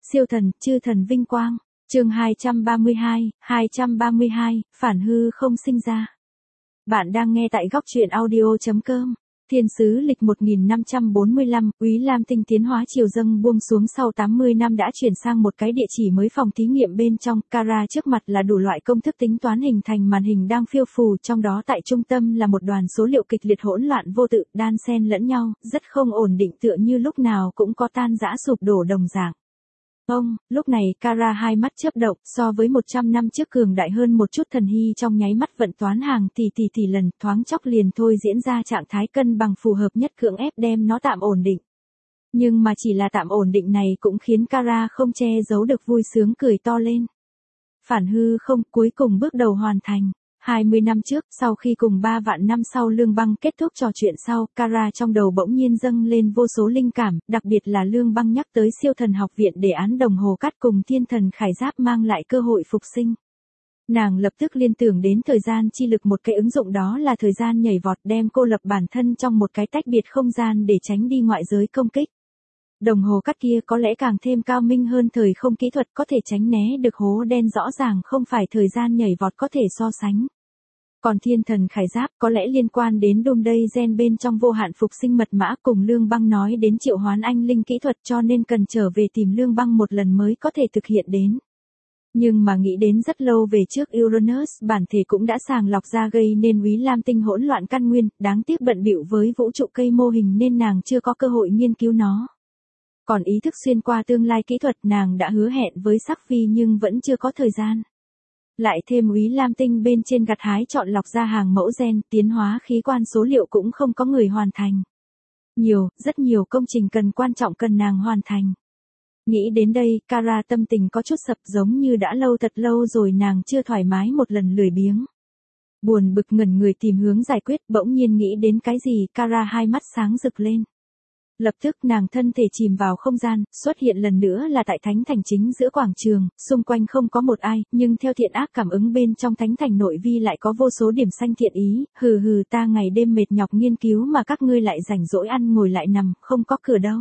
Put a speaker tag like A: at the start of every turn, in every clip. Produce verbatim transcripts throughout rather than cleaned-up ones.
A: Siêu thần, chư thần vinh quang. Chương hai trăm ba mươi hai, hai trăm ba mươi hai, phản hư không sinh ra. Bạn đang nghe tại góc truyện audio chấm com. Thiên sứ lịch một nghìn năm trăm bốn mươi lăm, Úy Lam Tinh tiến hóa triều dâng buông xuống sau tám mươi năm đã chuyển sang một cái địa chỉ mới. Phòng thí nghiệm bên trong, Kara trước mặt là đủ loại công thức tính toán hình thành màn hình đang phiêu phù, trong đó tại trung tâm là một đoàn số liệu kịch liệt hỗn loạn vô tự, đan xen lẫn nhau, rất không ổn định, tựa như lúc nào cũng có tan rã sụp đổ đồng dạng. Ông, lúc này Kara hai mắt chớp động, so với một trăm năm trước cường đại hơn một chút. Thần hy trong nháy mắt vận toán hàng tỷ tỷ tỷ lần, thoáng chốc liền thôi diễn ra trạng thái cân bằng phù hợp nhất, cưỡng ép đem nó tạm ổn định. Nhưng mà chỉ là tạm ổn định này cũng khiến Kara không che giấu được vui sướng, cười to lên. Phản hư không, cuối cùng bước đầu hoàn thành. hai mươi năm trước, sau khi cùng ba vạn năm sau Lương Băng kết thúc trò chuyện sau, Kara trong đầu bỗng nhiên dâng lên vô số linh cảm, đặc biệt là Lương Băng nhắc tới siêu thần học viện đề án đồng hồ cát cùng thiên thần khải giáp mang lại cơ hội phục sinh. Nàng lập tức liên tưởng đến thời gian chi lực, một cái ứng dụng đó là thời gian nhảy vọt, đem cô lập bản thân trong một cái tách biệt không gian để tránh đi ngoại giới công kích. Đồng hồ cát kia có lẽ càng thêm cao minh hơn thời không kỹ thuật, có thể tránh né được hố đen, rõ ràng không phải thời gian nhảy vọt có thể so sánh. Còn thiên thần khải giáp có lẽ liên quan đến Doomsday gen bên trong vô hạn phục sinh mật mã, cùng Lương Băng nói đến triệu hoán anh linh kỹ thuật, cho nên cần trở về tìm Lương Băng một lần mới có thể thực hiện đến. Nhưng mà nghĩ đến rất lâu về trước, Uranus bản thể cũng đã sàng lọc ra gây nên Úy Lam Tinh hỗn loạn căn nguyên, đáng tiếc bận bịu với vũ trụ cây mô hình nên nàng chưa có cơ hội nghiên cứu nó. Còn ý thức xuyên qua tương lai kỹ thuật nàng đã hứa hẹn với Sắc Phi nhưng vẫn chưa có thời gian. Lại thêm Úy Lam Tinh bên trên gặt hái chọn lọc ra hàng mẫu gen, tiến hóa khí quan số liệu cũng không có người hoàn thành. Nhiều, rất nhiều công trình cần quan trọng cần nàng hoàn thành. Nghĩ đến đây, Kara tâm tình có chút sập, giống như đã lâu thật lâu rồi nàng chưa thoải mái một lần, lười biếng. Buồn bực ngẩn người tìm hướng giải quyết, bỗng nhiên nghĩ đến cái gì, Kara hai mắt sáng rực lên. Lập tức nàng thân thể chìm vào không gian, xuất hiện lần nữa là tại thánh thành chính giữa quảng trường, xung quanh không có một ai, nhưng theo thiện ác cảm ứng bên trong thánh thành nội vi lại có vô số điểm xanh thiện ý, hừ hừ, ta ngày đêm mệt nhọc nghiên cứu mà các ngươi lại rảnh rỗi ăn ngồi lại nằm, không có cửa đâu.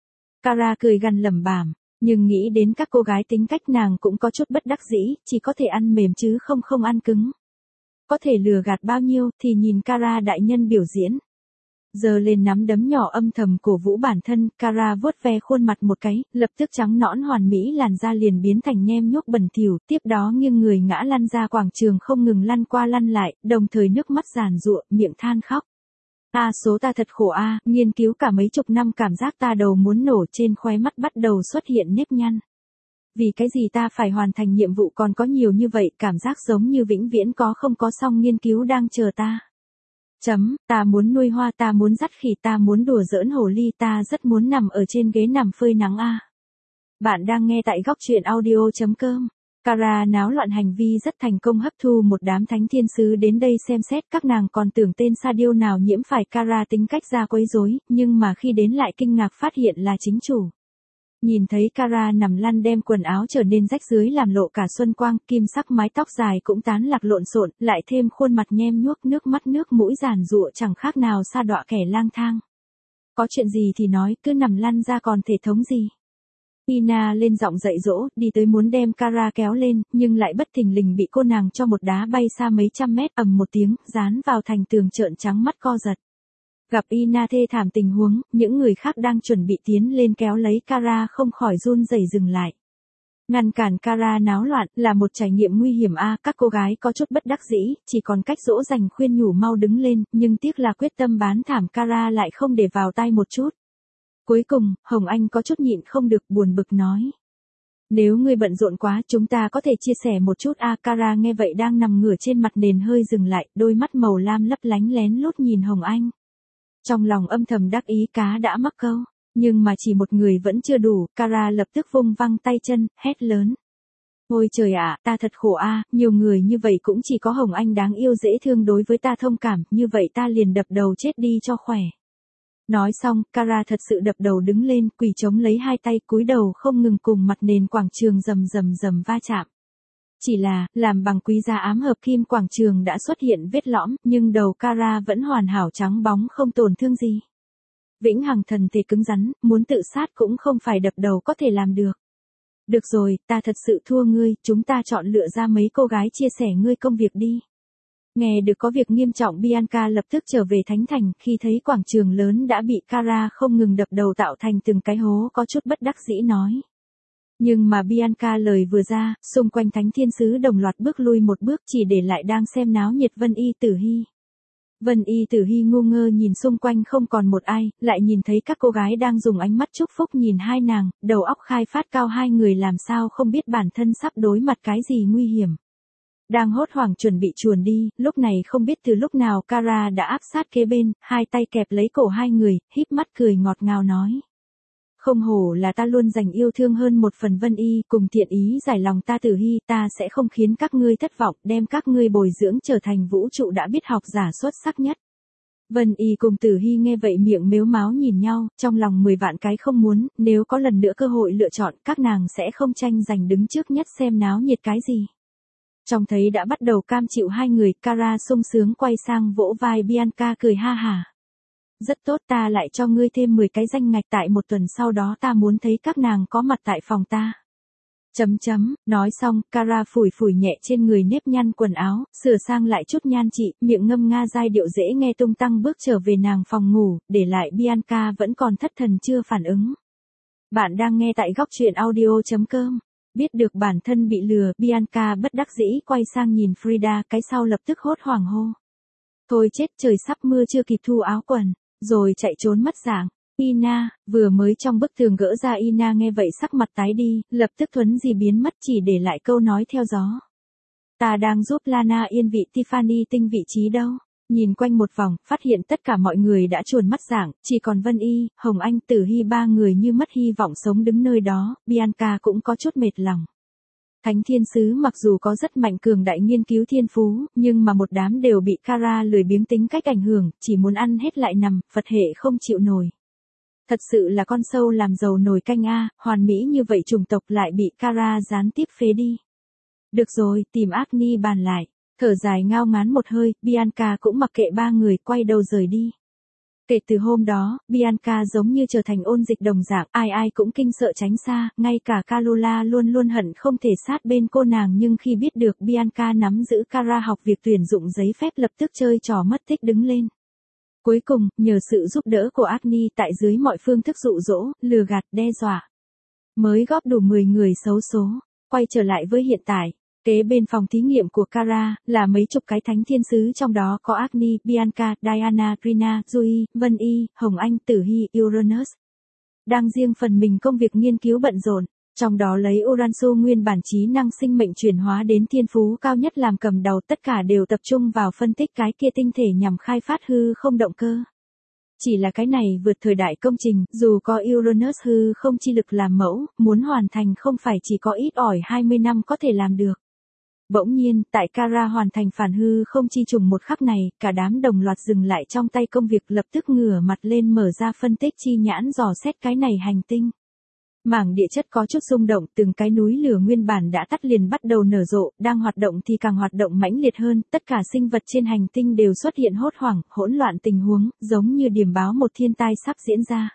A: Kara cười gằn lẩm bẩm, nhưng nghĩ đến các cô gái tính cách nàng cũng có chút bất đắc dĩ, chỉ có thể ăn mềm chứ không không ăn cứng. Có thể lừa gạt bao nhiêu thì nhìn Kara đại nhân biểu diễn. Giờ lên nắm đấm nhỏ âm thầm cổ vũ bản thân, Kara vuốt ve khuôn mặt một cái, lập tức trắng nõn hoàn mỹ, làn da liền biến thành nhem nhuốc bẩn thỉu, tiếp đó nghiêng người ngã lăn ra quảng trường, không ngừng lăn qua lăn lại, đồng thời nước mắt giàn giụa, miệng than khóc. A số ta thật khổ a, nghiên cứu cả mấy chục năm cảm giác ta đầu muốn nổ, trên khóe mắt bắt đầu xuất hiện nếp nhăn. Vì cái gì ta phải hoàn thành nhiệm vụ còn có nhiều như vậy, cảm giác giống như vĩnh viễn có không có xong nghiên cứu đang chờ ta. Chấm, ta muốn nuôi hoa, ta muốn dắt khỉ, ta muốn đùa giỡn hồ ly, ta rất muốn nằm ở trên ghế nằm phơi nắng a. Bạn đang nghe tại góc truyện audio chấm com. Kara náo loạn hành vi rất thành công, hấp thu một đám thánh thiên sứ đến đây xem xét, các nàng còn tưởng tên sa điêu nào nhiễm phải Kara tính cách ra quấy rối, nhưng mà khi đến lại kinh ngạc phát hiện là chính chủ. Nhìn thấy Kara nằm lăn, đem quần áo trở nên rách dưới làm lộ cả xuân quang, kim sắc mái tóc dài cũng tán lạc lộn xộn, lại thêm khuôn mặt nhem nhuốc, nước mắt nước mũi giàn giụa, chẳng khác nào sa đọa kẻ lang thang. Có chuyện gì thì nói, cứ nằm lăn ra còn thể thống gì. Ina lên giọng dạy dỗ, đi tới muốn đem Kara kéo lên, nhưng lại bất thình lình bị cô nàng cho một đá bay xa mấy trăm mét, ầm một tiếng, dán vào thành tường, trợn trắng mắt co giật. Gặp Ina thê thảm tình huống, những người khác đang chuẩn bị tiến lên kéo lấy Kara không khỏi run rẩy dừng lại. Ngăn cản Kara náo loạn là một trải nghiệm nguy hiểm a, các cô gái có chút bất đắc dĩ, chỉ còn cách dỗ dành khuyên nhủ mau đứng lên, nhưng tiếc là quyết tâm bán thảm Kara lại không để vào tai một chút. Cuối cùng, Hồng Anh có chút nhịn không được, buồn bực nói. Nếu ngươi bận rộn quá, chúng ta có thể chia sẻ một chút a. Kara nghe vậy đang nằm ngửa trên mặt nền hơi dừng lại, đôi mắt màu lam lấp lánh lén lút nhìn Hồng Anh. Trong lòng âm thầm đắc ý cá đã mắc câu, nhưng mà chỉ một người vẫn chưa đủ, Kara lập tức vung văng tay chân, hét lớn. Ôi trời ạ, ta thật khổ a, nhiều người như vậy cũng chỉ có Hồng Anh đáng yêu dễ thương đối với ta thông cảm, như vậy ta liền đập đầu chết đi cho khỏe. Nói xong, Kara thật sự đập đầu đứng lên, quỳ chống lấy hai tay, cúi đầu không ngừng cùng mặt nền quảng trường rầm rầm rầm va chạm. Chỉ là, làm bằng quý giá ám hợp kim, quảng trường đã xuất hiện vết lõm, nhưng đầu Kara vẫn hoàn hảo trắng bóng không tổn thương gì. Vĩnh hằng thần thể cứng rắn, muốn tự sát cũng không phải đập đầu có thể làm được. Được rồi, ta thật sự thua ngươi, chúng ta chọn lựa ra mấy cô gái chia sẻ ngươi công việc đi. Nghe được có việc nghiêm trọng, Bianca lập tức trở về Thánh Thành, khi thấy quảng trường lớn đã bị Kara không ngừng đập đầu tạo thành từng cái hố, có chút bất đắc dĩ nói. Nhưng mà Bianca lời vừa ra, xung quanh thánh thiên sứ đồng loạt bước lui một bước, chỉ để lại đang xem náo nhiệt Vân Y Tử Hi. Vân Y Tử Hi ngu ngơ nhìn xung quanh không còn một ai, lại nhìn thấy các cô gái đang dùng ánh mắt chúc phúc nhìn hai nàng, đầu óc khai phát cao, hai người làm sao không biết bản thân sắp đối mặt cái gì nguy hiểm. Đang hốt hoảng chuẩn bị chuồn đi, lúc này không biết từ lúc nào Kara đã áp sát kế bên, hai tay kẹp lấy cổ hai người, híp mắt cười ngọt ngào nói. Không hổ là ta luôn dành yêu thương hơn một phần Vân Y, cùng thiện ý giải lòng ta Tử Hi, ta sẽ không khiến các ngươi thất vọng, đem các ngươi bồi dưỡng trở thành vũ trụ đã biết học giả xuất sắc nhất. Vân Y cùng Tử Hi nghe vậy miệng mếu máo nhìn nhau, trong lòng mười vạn cái không muốn, nếu có lần nữa cơ hội lựa chọn, các nàng sẽ không tranh giành đứng trước nhất xem náo nhiệt cái gì. Trong thấy đã bắt đầu cam chịu hai người, Kara sung sướng quay sang vỗ vai Bianca cười ha hả. Rất tốt, ta lại cho ngươi thêm mười cái danh ngạch, tại một tuần sau đó ta muốn thấy các nàng có mặt tại phòng ta. Chấm chấm, nói xong, Kara phủi phủi nhẹ trên người nếp nhăn quần áo, sửa sang lại chút nhan trị, miệng ngâm nga giai điệu dễ nghe tung tăng bước trở về nàng phòng ngủ, để lại Bianca vẫn còn thất thần chưa phản ứng. Bạn đang nghe tại góc truyện audio chấm com. Biết được bản thân bị lừa, Bianca bất đắc dĩ quay sang nhìn Frida, cái sau lập tức hốt hoảng hô. Thôi chết, trời sắp mưa chưa kịp thu áo quần, rồi chạy trốn mất dạng. Ina, vừa mới trong bức tường gỡ ra Ina nghe vậy sắc mặt tái đi, lập tức thuấn di biến mất chỉ để lại câu nói theo gió. Ta đang giúp Lana yên vị Tiffany tinh vị trí đâu. Nhìn quanh một vòng, phát hiện tất cả mọi người đã chuồn mất dạng, chỉ còn Vân Y, Hồng Anh, Tử Hi ba người như mất hy vọng sống đứng nơi đó, Bianca cũng có chút mệt lòng. Thánh thiên sứ mặc dù có rất mạnh cường đại nghiên cứu thiên phú, nhưng mà một đám đều bị Kara lười biếng tính cách ảnh hưởng, chỉ muốn ăn hết lại nằm, Phật hệ không chịu nổi. Thật sự là con sâu làm dầu nồi canh a, hoàn mỹ như vậy chủng tộc lại bị Kara gián tiếp phế đi. Được rồi, tìm Agni bàn lại. Thở dài ngao ngán một hơi, Bianca cũng mặc kệ ba người, quay đầu rời đi. Kể từ hôm đó, Bianca giống như trở thành ôn dịch đồng dạng, ai ai cũng kinh sợ tránh xa, ngay cả Carola luôn luôn hận không thể sát bên cô nàng, nhưng khi biết được Bianca nắm giữ Kara học việc tuyển dụng giấy phép lập tức chơi trò mất tích đứng lên. Cuối cùng, nhờ sự giúp đỡ của Agni tại dưới mọi phương thức dụ dỗ, lừa gạt, đe dọa, mới góp đủ mười người xấu số, quay trở lại với hiện tại. Kế bên phòng thí nghiệm của Kara, là mấy chục cái thánh thiên sứ, trong đó có Agni, Bianca, Diana, Rina, Zoe, Vân Y, Hồng Anh, Tử Hi, Uranus. Đang riêng phần mình công việc nghiên cứu bận rộn, trong đó lấy Uransu nguyên bản trí năng sinh mệnh chuyển hóa đến thiên phú cao nhất làm cầm đầu, tất cả đều tập trung vào phân tích cái kia tinh thể nhằm khai phát hư không động cơ. Chỉ là cái này vượt thời đại công trình, dù có Uranus hư không chi lực làm mẫu, muốn hoàn thành không phải chỉ có ít ỏi hai mươi năm có thể làm được. Bỗng nhiên, tại Kara hoàn thành phản hư không chi trùng một khắc này, cả đám đồng loạt dừng lại trong tay công việc, lập tức ngửa mặt lên mở ra phân tích chi nhãn dò xét cái này hành tinh. Mảng địa chất có chút rung động, từng cái núi lửa nguyên bản đã tắt liền bắt đầu nở rộ, đang hoạt động thì càng hoạt động mãnh liệt hơn, tất cả sinh vật trên hành tinh đều xuất hiện hốt hoảng, hỗn loạn tình huống, giống như điểm báo một thiên tai sắp diễn ra.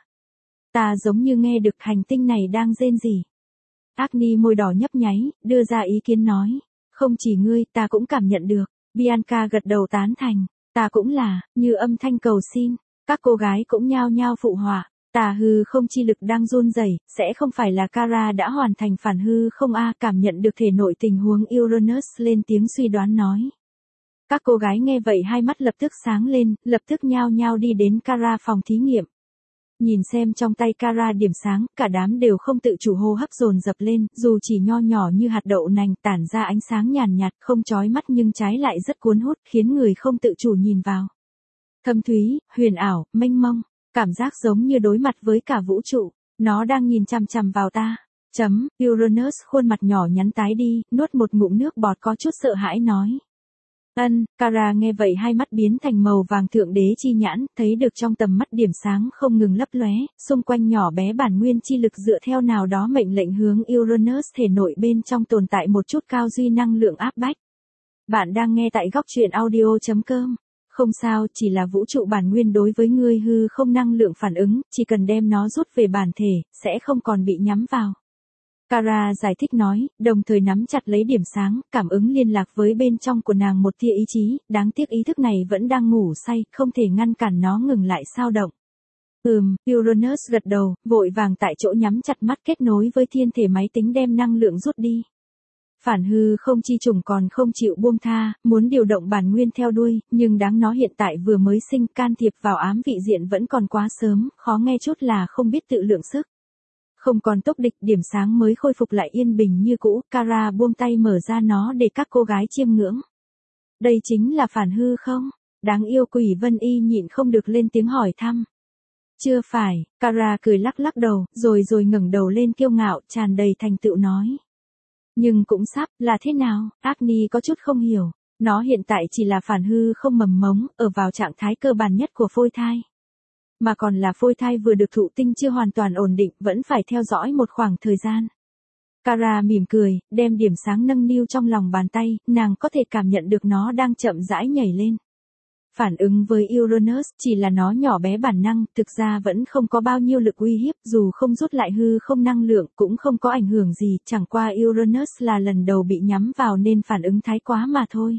A: Ta giống như nghe được hành tinh này đang rên rỉ. Agni môi đỏ nhấp nháy, đưa ra ý kiến nói. Không chỉ ngươi, ta cũng cảm nhận được. Bianca gật đầu tán thành. Ta cũng là, như âm thanh cầu xin. Các cô gái cũng nhao nhao phụ họa. Tà hư không chi lực đang run rẩy, sẽ không phải là Kara đã hoàn thành phản hư không a, cảm nhận được thể nội tình huống Uranus lên tiếng suy đoán nói. Các cô gái nghe vậy hai mắt lập tức sáng lên, lập tức nhao nhao đi đến Kara phòng thí nghiệm. Nhìn xem trong tay Kara điểm sáng, cả đám đều không tự chủ hô hấp dồn dập lên, dù chỉ nho nhỏ như hạt đậu nành, tản ra ánh sáng nhàn nhạt, không chói mắt nhưng trái lại rất cuốn hút, khiến người không tự chủ nhìn vào. Thâm thúy, huyền ảo, mênh mông, cảm giác giống như đối mặt với cả vũ trụ, nó đang nhìn chằm chằm vào ta. Chấm, Uranus khuôn mặt nhỏ nhắn tái đi, nuốt một ngụm nước bọt có chút sợ hãi nói. Ân, Kara nghe vậy hai mắt biến thành màu vàng thượng đế chi nhãn, thấy được trong tầm mắt điểm sáng không ngừng lấp lóe, xung quanh nhỏ bé bản nguyên chi lực dựa theo nào đó mệnh lệnh hướng Uranus thể nội bên trong tồn tại một chút cao duy năng lượng áp bách. Bạn đang nghe tại góc truyện audio chấm com. Không sao, chỉ là vũ trụ bản nguyên đối với ngươi hư không năng lượng phản ứng, chỉ cần đem nó rút về bản thể, sẽ không còn bị nhắm vào. Kara giải thích nói, đồng thời nắm chặt lấy điểm sáng, cảm ứng liên lạc với bên trong của nàng một tia ý chí, đáng tiếc ý thức này vẫn đang ngủ say, không thể ngăn cản nó ngừng lại sao động. Ừm, Uranus gật đầu, vội vàng tại chỗ nhắm chặt mắt kết nối với thiên thể máy tính đem năng lượng rút đi. Phản hư không chi trùng còn không chịu buông tha, muốn điều động bản nguyên theo đuôi, nhưng đáng nó hiện tại vừa mới sinh, can thiệp vào ám vị diện vẫn còn quá sớm, khó nghe chút là không biết tự lượng sức. Không còn tốc địch, điểm sáng mới khôi phục lại yên bình như cũ, Kara buông tay mở ra nó để các cô gái chiêm ngưỡng. Đây chính là phản hư không? Đáng yêu Quỷ Vân Y nhịn không được lên tiếng hỏi thăm. Chưa phải, Kara cười lắc lắc đầu, rồi rồi ngẩng đầu lên kiêu ngạo, tràn đầy thành tựu nói. Nhưng cũng sắp, là thế nào? Agni có chút không hiểu. Nó hiện tại chỉ là phản hư không mầm mống, ở vào trạng thái cơ bản nhất của phôi thai. Mà còn là phôi thai vừa được thụ tinh chưa hoàn toàn ổn định, vẫn phải theo dõi một khoảng thời gian. Kara mỉm cười, đem điểm sáng nâng niu trong lòng bàn tay, nàng có thể cảm nhận được nó đang chậm rãi nhảy lên. Phản ứng với Uranus chỉ là nó nhỏ bé bản năng, thực ra vẫn không có bao nhiêu lực uy hiếp, dù không rút lại hư không năng lượng cũng không có ảnh hưởng gì, chẳng qua Uranus là lần đầu bị nhắm vào nên phản ứng thái quá mà thôi.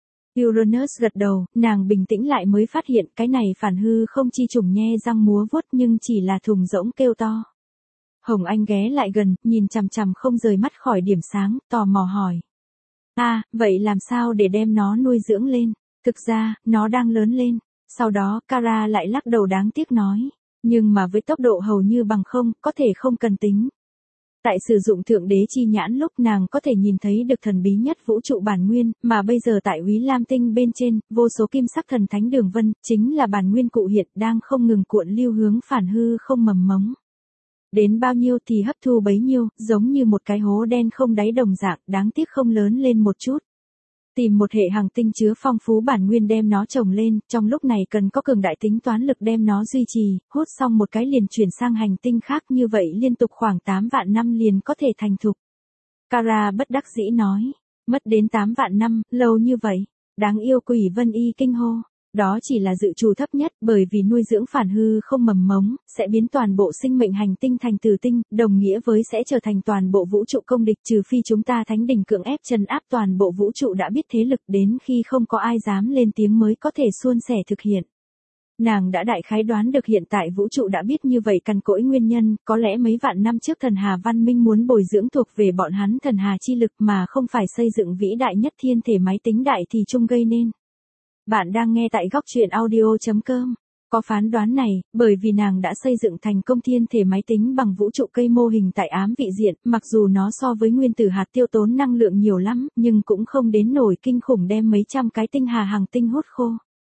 A: Uranus gật đầu, nàng bình tĩnh lại mới phát hiện cái này phản hư không chi trùng nhe răng múa vuốt nhưng chỉ là thùng rỗng kêu to. Hồng Anh ghé lại gần, nhìn chằm chằm không rời mắt khỏi điểm sáng, tò mò hỏi. À, vậy làm sao để đem nó nuôi dưỡng lên? Thực ra, nó đang lớn lên. Sau đó, Kara lại lắc đầu đáng tiếc nói. Nhưng mà với tốc độ hầu như bằng không, có thể không cần tính. Tại sử dụng thượng đế chi nhãn lúc nàng có thể nhìn thấy được thần bí nhất vũ trụ bản nguyên, mà bây giờ tại Úy Lam Tinh bên trên, vô số kim sắc thần thánh đường vân, chính là bản nguyên cụ hiện đang không ngừng cuộn lưu hướng phản hư không mầm mống. Đến bao nhiêu thì hấp thu bấy nhiêu, giống như một cái hố đen không đáy đồng dạng, đáng tiếc không lớn lên một chút. Tìm một hệ hành tinh chứa phong phú bản nguyên đem nó trồng lên, trong lúc này cần có cường đại tính toán lực đem nó duy trì, hút xong một cái liền chuyển sang hành tinh khác như vậy liên tục khoảng tám vạn năm liền có thể thành thục. Kara bất đắc dĩ nói, mất đến tám vạn năm, lâu như vậy, đáng yêu Quỷ Vân Y kinh hô. Đó chỉ là dự trù thấp nhất, bởi vì nuôi dưỡng phản hư không mầm mống, sẽ biến toàn bộ sinh mệnh hành tinh thành tử tinh, đồng nghĩa với sẽ trở thành toàn bộ vũ trụ công địch, trừ phi chúng ta thánh đỉnh cưỡng ép trấn áp toàn bộ vũ trụ đã biết thế lực đến khi không có ai dám lên tiếng mới có thể suôn sẻ thực hiện. Nàng đã đại khái đoán được hiện tại vũ trụ đã biết như vậy cằn cỗi nguyên nhân, có lẽ mấy vạn năm trước thần hà văn minh muốn bồi dưỡng thuộc về bọn hắn thần hà chi lực mà không phải xây dựng vĩ đại nhất thiên thể máy tính đại thì chung gây nên. Bạn đang nghe tại góc truyện audio chấm com. Có phán đoán này, bởi vì nàng đã xây dựng thành công thiên thể máy tính bằng vũ trụ cây mô hình tại ám vị diện, mặc dù nó so với nguyên tử hạt tiêu tốn năng lượng nhiều lắm, nhưng cũng không đến nổi kinh khủng đem mấy trăm cái tinh hà hành tinh hút khô.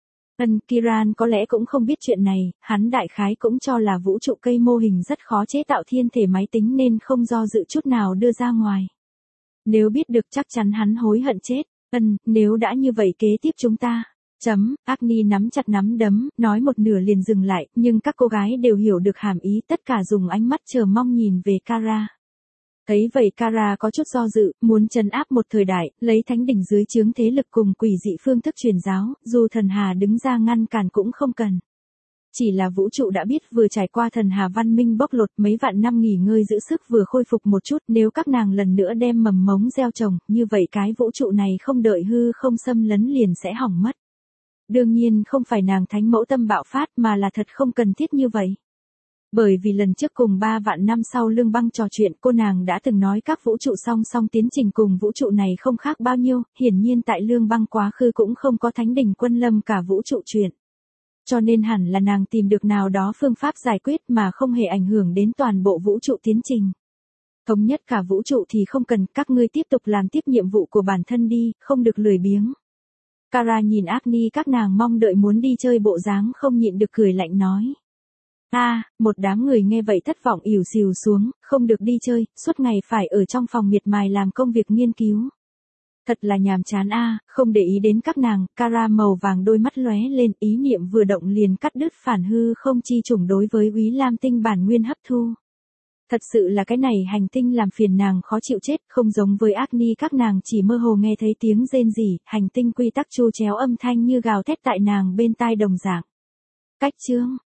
A: Ân Kiran có lẽ cũng không biết chuyện này, hắn đại khái cũng cho là vũ trụ cây mô hình rất khó chế tạo thiên thể máy tính nên không do dự chút nào đưa ra ngoài. Nếu biết được chắc chắn hắn hối hận chết. Ân, nếu đã như vậy kế tiếp chúng ta. Chấm, Agni nắm chặt nắm đấm, nói một nửa liền dừng lại, nhưng các cô gái đều hiểu được hàm ý, tất cả dùng ánh mắt chờ mong nhìn về Kara. Thấy vậy Kara có chút do dự, muốn trấn áp một thời đại, lấy thánh đỉnh dưới chướng thế lực cùng quỷ dị phương thức truyền giáo, dù thần hà đứng ra ngăn cản cũng không cần. Chỉ là vũ trụ đã biết vừa trải qua thần hà văn minh bóc lột mấy vạn năm nghỉ ngơi giữ sức vừa khôi phục một chút, nếu các nàng lần nữa đem mầm mống gieo trồng, như vậy cái vũ trụ này không đợi hư không xâm lấn liền sẽ hỏng mất. Đương nhiên không phải nàng thánh mẫu tâm bạo phát mà là thật không cần thiết như vậy. Bởi vì lần trước cùng ba vạn năm sau Lương Băng trò chuyện cô nàng đã từng nói các vũ trụ song song tiến trình cùng vũ trụ này không khác bao nhiêu, hiển nhiên tại Lương Băng quá khứ cũng không có thánh đỉnh quân lâm cả vũ trụ chuyện. Cho nên hẳn là nàng tìm được nào đó phương pháp giải quyết mà không hề ảnh hưởng đến toàn bộ vũ trụ tiến trình. Thống nhất cả vũ trụ thì không cần, các ngươi tiếp tục làm tiếp nhiệm vụ của bản thân đi, không được lười biếng. Kara nhìn Agni các nàng mong đợi muốn đi chơi bộ dáng không nhịn được cười lạnh nói. A, à, một đám người nghe vậy thất vọng ỉu xìu xuống, không được đi chơi, suốt ngày phải ở trong phòng miệt mài làm công việc nghiên cứu. Thật là nhàm chán a, à, không để ý đến các nàng, Kara màu vàng đôi mắt lóe lên, ý niệm vừa động liền cắt đứt phản hư không chi trùng đối với Úy Lam Tinh bản nguyên hấp thu. Thật sự là cái này hành tinh làm phiền nàng khó chịu chết, không giống với Agni các nàng chỉ mơ hồ nghe thấy tiếng rên rỉ, hành tinh quy tắc chu chéo âm thanh như gào thét tại nàng bên tai đồng dạng. Cách chương